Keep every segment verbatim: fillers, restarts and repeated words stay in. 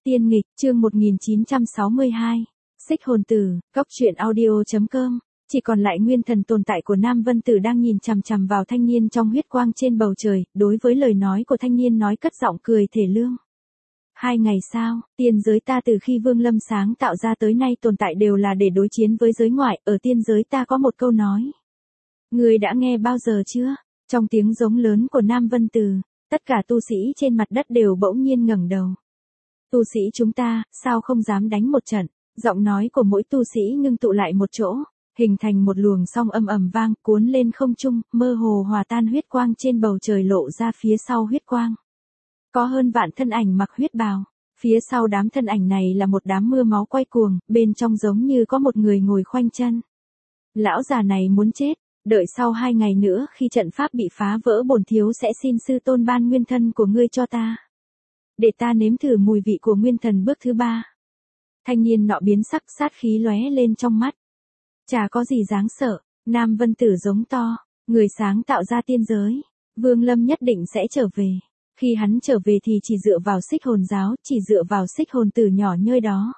Tiên nghịch, chương một nghìn chín trăm sáu mươi hai. Xích hồn tử, góc truyện audio.com. Chỉ còn lại nguyên thần tồn tại của Nam Vân Tử đang nhìn chằm chằm vào thanh niên trong huyết quang trên bầu trời, đối với lời nói của thanh niên nói cất giọng cười thể lương. Hai ngày sau, tiên giới ta từ khi Vương Lâm sáng tạo ra tới nay tồn tại đều là để đối chiến với giới ngoại, ở tiên giới ta có một câu nói. Người đã nghe bao giờ chưa? Trong tiếng giống lớn của Nam Vân Tử, tất cả tu sĩ trên mặt đất đều bỗng nhiên ngẩng đầu. Tu sĩ chúng ta, sao không dám đánh một trận? Giọng nói của mỗi tu sĩ ngưng tụ lại một chỗ, hình thành một luồng song âm ầm vang, cuốn lên không trung, mơ hồ hòa tan huyết quang trên bầu trời lộ ra phía sau huyết quang. Có hơn vạn thân ảnh mặc huyết bào, phía sau đám thân ảnh này là một đám mưa máu quay cuồng, bên trong giống như có một người ngồi khoanh chân. Lão già này muốn chết, đợi sau hai ngày nữa khi trận pháp bị phá vỡ bổn thiếu sẽ xin sư tôn ban nguyên thân của ngươi cho ta. Để ta nếm thử mùi vị của nguyên thần bước thứ ba. Thanh niên nọ biến sắc, sát khí lóe lên trong mắt. Chả có gì đáng sợ, Nam Vân Tử giống to, người sáng tạo ra tiên giới, Vương Lâm nhất định sẽ trở về. Khi hắn trở về thì chỉ dựa vào xích hồn giáo, chỉ dựa vào xích hồn tử nhỏ nhơi đó.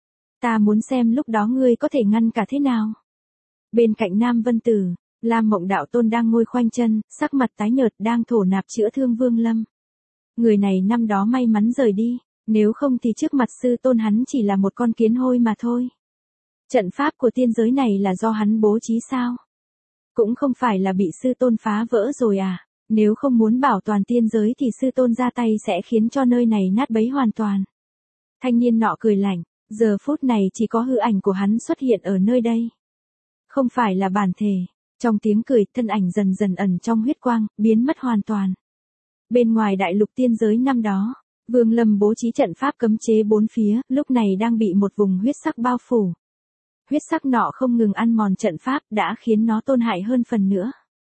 Ta muốn xem lúc đó ngươi có thể ngăn cả thế nào. Bên cạnh Nam Vân Tử, Lam Mộng Đạo Tôn đang ngồi khoanh chân, sắc mặt tái nhợt đang thổ nạp chữa thương Vương Lâm. Người này năm đó may mắn rời đi, nếu không thì trước mặt sư tôn hắn chỉ là một con kiến hôi mà thôi. Trận pháp của tiên giới này là do hắn bố trí sao? Cũng không phải là bị sư tôn phá vỡ rồi à? Nếu không muốn bảo toàn tiên giới thì sư tôn ra tay sẽ khiến cho nơi này nát bấy hoàn toàn. Thanh niên nọ cười lạnh, giờ phút này chỉ có hư ảnh của hắn xuất hiện ở nơi đây. Không phải là bản thể. Trong tiếng cười, thân ảnh dần dần ẩn trong huyết quang, biến mất hoàn toàn. Bên ngoài đại lục tiên giới năm đó, Vương Lâm bố trí trận pháp cấm chế bốn phía, lúc này đang bị một vùng huyết sắc bao phủ. Huyết sắc nọ không ngừng ăn mòn trận pháp, đã khiến nó tổn hại hơn phần nữa.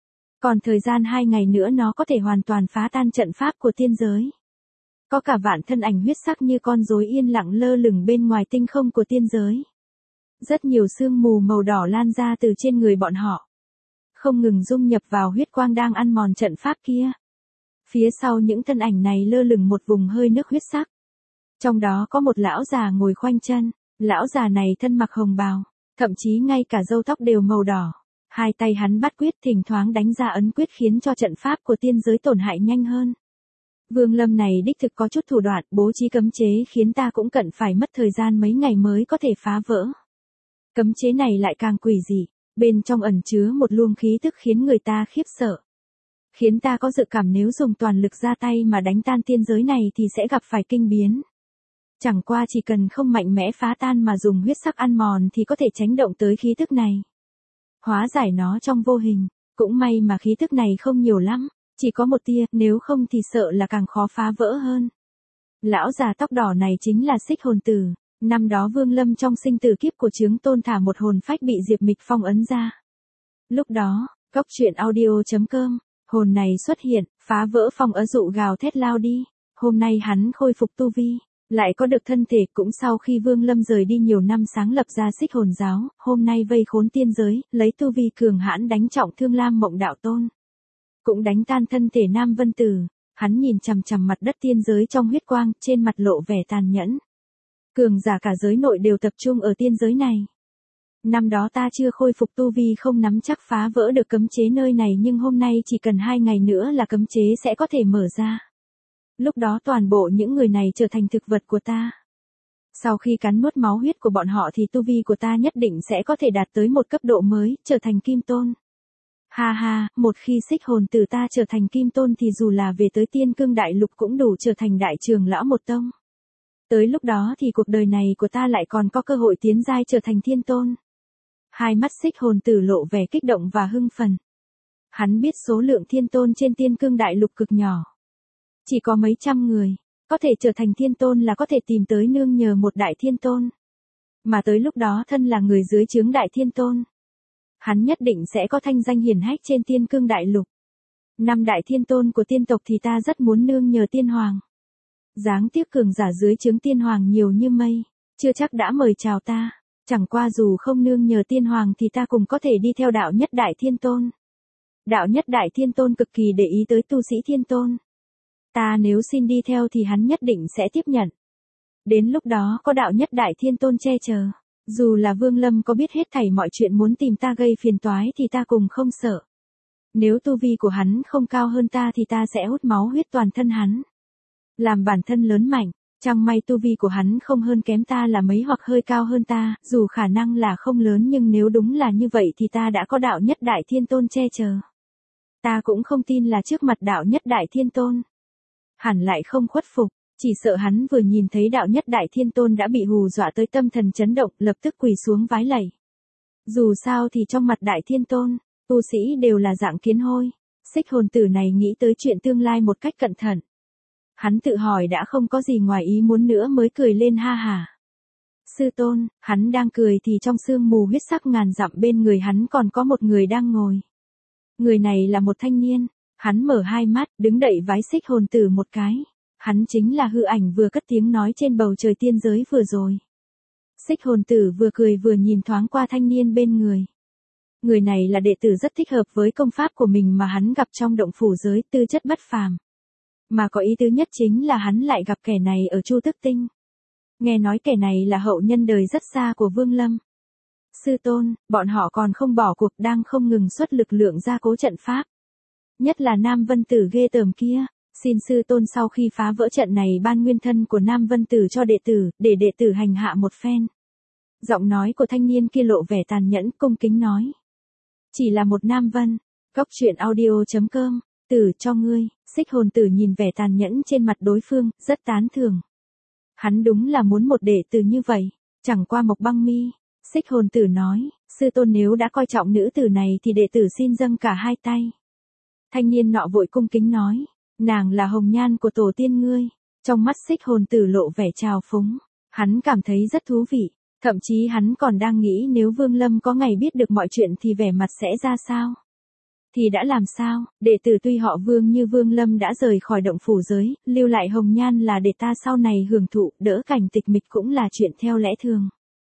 Còn thời gian hai ngày nữa nó có thể hoàn toàn phá tan trận pháp của tiên giới. Có cả vạn thân ảnh huyết sắc như con rối yên lặng lơ lửng bên ngoài tinh không của tiên giới. Rất nhiều sương mù màu đỏ lan ra từ trên người bọn họ, không ngừng dung nhập vào huyết quang đang ăn mòn trận pháp kia. Phía sau những thân ảnh này lơ lửng một vùng hơi nước huyết sắc. Trong đó có một lão già ngồi khoanh chân, lão già này thân mặc hồng bào, thậm chí ngay cả râu tóc đều màu đỏ. Hai tay hắn bắt quyết thỉnh thoảng đánh ra ấn quyết khiến cho trận pháp của tiên giới tổn hại nhanh hơn. Vương Lâm này đích thực có chút thủ đoạn, bố trí cấm chế khiến ta cũng cần phải mất thời gian mấy ngày mới có thể phá vỡ. Cấm chế này lại càng quỷ dị, bên trong ẩn chứa một luồng khí tức khiến người ta khiếp sợ. Khiến ta có dự cảm nếu dùng toàn lực ra tay mà đánh tan tiên giới này thì sẽ gặp phải kinh biến. Chẳng qua chỉ cần không mạnh mẽ phá tan mà dùng huyết sắc ăn mòn thì có thể tránh động tới khí tức này. Hóa giải nó trong vô hình, cũng may mà khí tức này không nhiều lắm, chỉ có một tia, nếu không thì sợ là càng khó phá vỡ hơn. Lão già tóc đỏ này chính là Xích Hồn Tử, năm đó Vương Lâm trong sinh tử kiếp của Chướng Tôn thả một hồn phách bị Diệp Mịch phong ấn ra. Lúc đó, góc truyện audio.com, hồn này xuất hiện, phá vỡ phong ấn dụ gào thét lao đi, hôm nay hắn khôi phục tu vi. Lại có được thân thể cũng sau khi Vương Lâm rời đi nhiều năm sáng lập ra xích hồn giáo, hôm nay vây khốn tiên giới, lấy tu vi cường hãn đánh trọng thương Lam Mộng Đạo Tôn. Cũng đánh tan thân thể Nam Vân Tử, hắn nhìn chằm chằm mặt đất tiên giới trong huyết quang, trên mặt lộ vẻ tàn nhẫn. Cường giả cả giới nội đều tập trung ở tiên giới này. Năm đó ta chưa khôi phục tu vi không nắm chắc phá vỡ được cấm chế nơi này nhưng hôm nay chỉ cần hai ngày nữa là cấm chế sẽ có thể mở ra. Lúc đó toàn bộ những người này trở thành thực vật của ta. Sau khi cắn nuốt máu huyết của bọn họ thì tu vi của ta nhất định sẽ có thể đạt tới một cấp độ mới, trở thành kim tôn. Ha ha, một khi xích hồn tử ta trở thành kim tôn thì dù là về tới tiên cương đại lục cũng đủ trở thành đại trưởng lão một tông. Tới lúc đó thì cuộc đời này của ta lại còn có cơ hội tiến giai trở thành thiên tôn. Hai mắt xích hồn tử lộ vẻ kích động và hưng phấn. Hắn biết số lượng thiên tôn trên tiên cương đại lục cực nhỏ. Chỉ có mấy trăm người, có thể trở thành thiên tôn là có thể tìm tới nương nhờ một đại thiên tôn. Mà tới lúc đó thân là người dưới trướng đại thiên tôn. Hắn nhất định sẽ có thanh danh hiển hách trên tiên cương đại lục. Năm đại thiên tôn của tiên tộc thì ta rất muốn nương nhờ tiên hoàng. Dáng tiếc cường giả dưới trướng tiên hoàng nhiều như mây, chưa chắc đã mời chào ta. Chẳng qua dù không nương nhờ tiên hoàng thì ta cũng có thể đi theo đạo nhất đại thiên tôn. Đạo nhất đại thiên tôn cực kỳ để ý tới tu sĩ thiên tôn. Ta nếu xin đi theo thì hắn nhất định sẽ tiếp nhận. Đến lúc đó có đạo nhất đại thiên tôn che chở. Dù là Vương Lâm có biết hết thảy mọi chuyện muốn tìm ta gây phiền toái thì ta cùng không sợ. Nếu tu vi của hắn không cao hơn ta thì ta sẽ hút máu huyết toàn thân hắn. Làm bản thân lớn mạnh, chẳng may tu vi của hắn không hơn kém ta là mấy hoặc hơi cao hơn ta, dù khả năng là không lớn nhưng nếu đúng là như vậy thì ta đã có đạo nhất đại thiên tôn che chở. Ta cũng không tin là trước mặt đạo nhất đại thiên tôn hẳn lại không khuất phục, chỉ sợ hắn vừa nhìn thấy đạo nhất đại thiên tôn đã bị hù dọa tới tâm thần chấn động, lập tức quỳ xuống vái lạy. Dù sao thì trong mặt đại thiên tôn, tu sĩ đều là dạng kiến hôi. Xích hồn tử này nghĩ tới chuyện tương lai một cách cẩn thận. Hắn tự hỏi đã không có gì ngoài ý muốn nữa mới cười lên ha hả. Sư tôn, hắn đang cười thì trong sương mù huyết sắc ngàn dặm bên người hắn còn có một người đang ngồi. Người này là một thanh niên, hắn mở hai mắt, đứng đậy vái xích hồn tử một cái. Hắn chính là hư ảnh vừa cất tiếng nói trên bầu trời tiên giới vừa rồi. Xích hồn tử vừa cười vừa nhìn thoáng qua thanh niên bên người. Người này là đệ tử rất thích hợp với công pháp của mình mà hắn gặp trong động phủ giới, tư chất bất phàm. Mà có ý tứ nhất chính là hắn lại gặp kẻ này ở Chu Tức Tinh. Nghe nói kẻ này là hậu nhân đời rất xa của Vương Lâm. Sư tôn, bọn họ còn không bỏ cuộc, đang không ngừng xuất lực lượng gia cố trận pháp. Nhất là Nam Vân Tử ghê tởm kia. Xin sư tôn sau khi phá vỡ trận này ban nguyên thân của Nam Vân Tử cho đệ tử, để đệ tử hành hạ một phen. Giọng nói của thanh niên kia lộ vẻ tàn nhẫn, cung kính nói. Chỉ là một Nam Vân. Cốc truyện audio chấm com, tử cho ngươi. Xích hồn tử nhìn vẻ tàn nhẫn trên mặt đối phương, rất tán thưởng. Hắn đúng là muốn một đệ tử như vậy. Chẳng qua Mộc Băng Mi. Xích hồn tử nói, sư tôn nếu đã coi trọng nữ tử này thì đệ tử xin dâng cả hai tay. Thanh niên nọ vội cung kính nói. Nàng là hồng nhan của tổ tiên ngươi. Trong mắt xích hồn tử lộ vẻ trào phúng. Hắn cảm thấy rất thú vị. Thậm chí hắn còn đang nghĩ nếu Vương Lâm có ngày biết được mọi chuyện thì vẻ mặt sẽ ra sao. Thì đã làm sao, đệ tử tuy họ Vương như Vương Lâm đã rời khỏi động phủ giới, lưu lại hồng nhan là để ta sau này hưởng thụ, đỡ cảnh tịch mịch cũng là chuyện theo lẽ thường.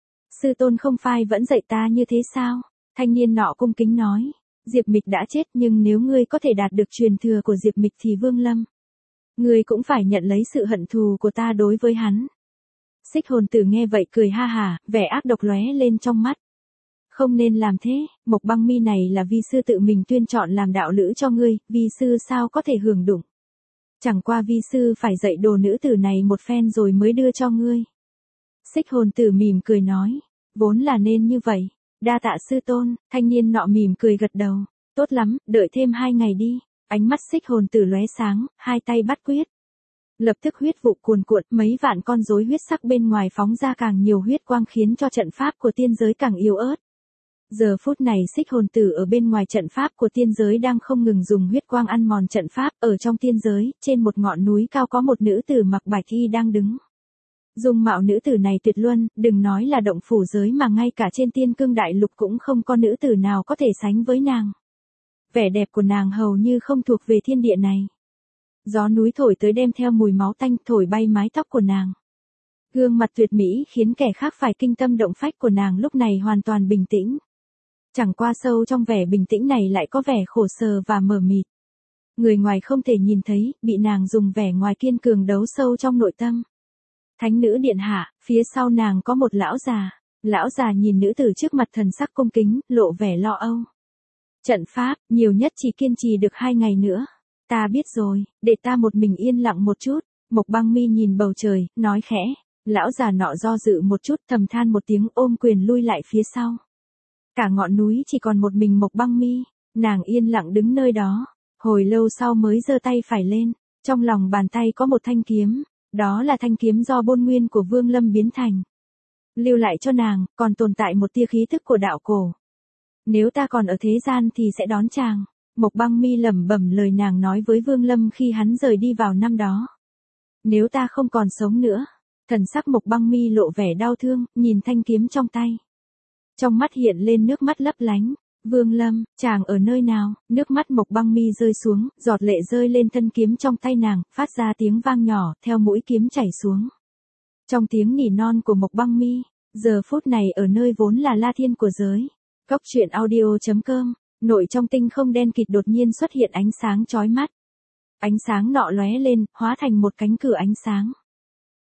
Sư tôn không phai vẫn dạy ta như thế sao? Thanh niên nọ cung kính nói. Diệp Mịch đã chết nhưng nếu ngươi có thể đạt được truyền thừa của Diệp Mịch thì Vương Lâm, ngươi cũng phải nhận lấy sự hận thù của ta đối với hắn. Xích hồn tử nghe vậy cười ha hả, vẻ ác độc lóe lên trong mắt. Không nên làm thế, Mộc Băng Mi này là vi sư tự mình tuyên chọn làm đạo lữ cho ngươi, vi sư sao có thể hưởng đụng. Chẳng qua vi sư phải dạy đồ nữ tử này một phen rồi mới đưa cho ngươi. Xích hồn tử mỉm cười nói, vốn là nên như vậy. Đa tạ sư tôn, thanh niên nọ mỉm cười gật đầu. Tốt lắm, đợi thêm hai ngày đi. Ánh mắt xích hồn tử lóe sáng, hai tay bắt quyết. Lập tức huyết vụ cuồn cuộn, mấy vạn con rối huyết sắc bên ngoài phóng ra càng nhiều huyết quang khiến cho trận pháp của tiên giới càng yếu ớt. Giờ phút này xích hồn tử ở bên ngoài trận pháp của tiên giới đang không ngừng dùng huyết quang ăn mòn trận pháp. Ở trong tiên giới, trên một ngọn núi cao có một nữ tử mặc bạch y đang đứng. Dung mạo nữ tử này tuyệt luân, đừng nói là động phủ giới mà ngay cả trên tiên cương đại lục cũng không có nữ tử nào có thể sánh với nàng. Vẻ đẹp của nàng hầu như không thuộc về thiên địa này. Gió núi thổi tới đem theo mùi máu tanh thổi bay mái tóc của nàng. Gương mặt tuyệt mỹ khiến kẻ khác phải kinh tâm động phách của nàng lúc này hoàn toàn bình tĩnh. Chẳng qua sâu trong vẻ bình tĩnh này lại có vẻ khổ sở và mờ mịt. Người ngoài không thể nhìn thấy, bị nàng dùng vẻ ngoài kiên cường đấu sâu trong nội tâm. Thánh nữ điện hạ, phía sau nàng có một lão già. Lão già nhìn nữ tử trước mặt thần sắc cung kính, lộ vẻ lo âu. Trận pháp, nhiều nhất chỉ kiên trì được hai ngày nữa. Ta biết rồi, để ta một mình yên lặng một chút. Mộc Băng Mi nhìn bầu trời, nói khẽ. Lão già nọ do dự một chút, thầm than một tiếng, ôm quyền lui lại phía sau. Cả ngọn núi chỉ còn một mình Mộc Băng Mi. Nàng yên lặng đứng nơi đó. Hồi lâu sau mới giơ tay phải lên. Trong lòng bàn tay có một thanh kiếm. Đó là thanh kiếm do bôn nguyên của Vương Lâm biến thành. Lưu lại cho nàng, còn tồn tại một tia khí thức của đạo cổ. Nếu ta còn ở thế gian thì sẽ đón chàng. Mộc Băng Mi lẩm bẩm lời nàng nói với Vương Lâm khi hắn rời đi vào năm đó. Nếu ta không còn sống nữa. Thần sắc Mộc Băng Mi lộ vẻ đau thương, nhìn thanh kiếm trong tay. Trong mắt hiện lên nước mắt lấp lánh. Vương Lâm, chàng ở nơi nào? Nước mắt Mộc Băng Mi rơi xuống, giọt lệ rơi lên thân kiếm trong tay nàng, phát ra tiếng vang nhỏ, theo mũi kiếm chảy xuống. Trong tiếng nỉ non của Mộc Băng Mi, giờ phút này ở nơi vốn là La Thiên của giới. Cốc truyện audio chấm com, nội trong tinh không đen kịt đột nhiên xuất hiện ánh sáng chói mắt. Ánh sáng nọ lóe lên, hóa thành một cánh cửa ánh sáng.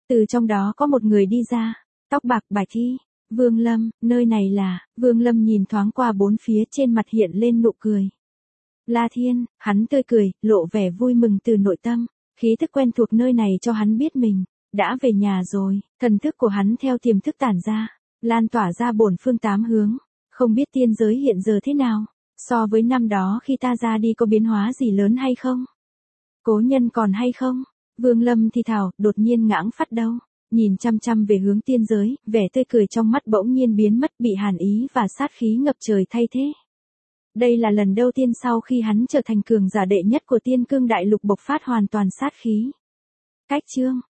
Từ trong đó có một người đi ra, tóc bạc bạch y. Vương Lâm, nơi này là, Vương Lâm nhìn thoáng qua bốn phía, trên mặt hiện lên nụ cười. La Thiên, hắn tươi cười, lộ vẻ vui mừng từ nội tâm, khí thức quen thuộc nơi này cho hắn biết mình đã về nhà rồi, thần thức của hắn theo tiềm thức tản ra, lan tỏa ra bổn phương tám hướng, không biết tiên giới hiện giờ thế nào, so với năm đó khi ta ra đi có biến hóa gì lớn hay không? Cố nhân còn hay không? Vương Lâm thì thào, đột nhiên ngãng phát đâu, nhìn chăm chăm về hướng tiên giới, vẻ tươi cười trong mắt bỗng nhiên biến mất, bị hàn ý và sát khí ngập trời thay thế. Đây là lần đầu tiên sau khi hắn trở thành cường giả đệ nhất của Tiên Cương Đại Lục bộc phát hoàn toàn sát khí. Cách chương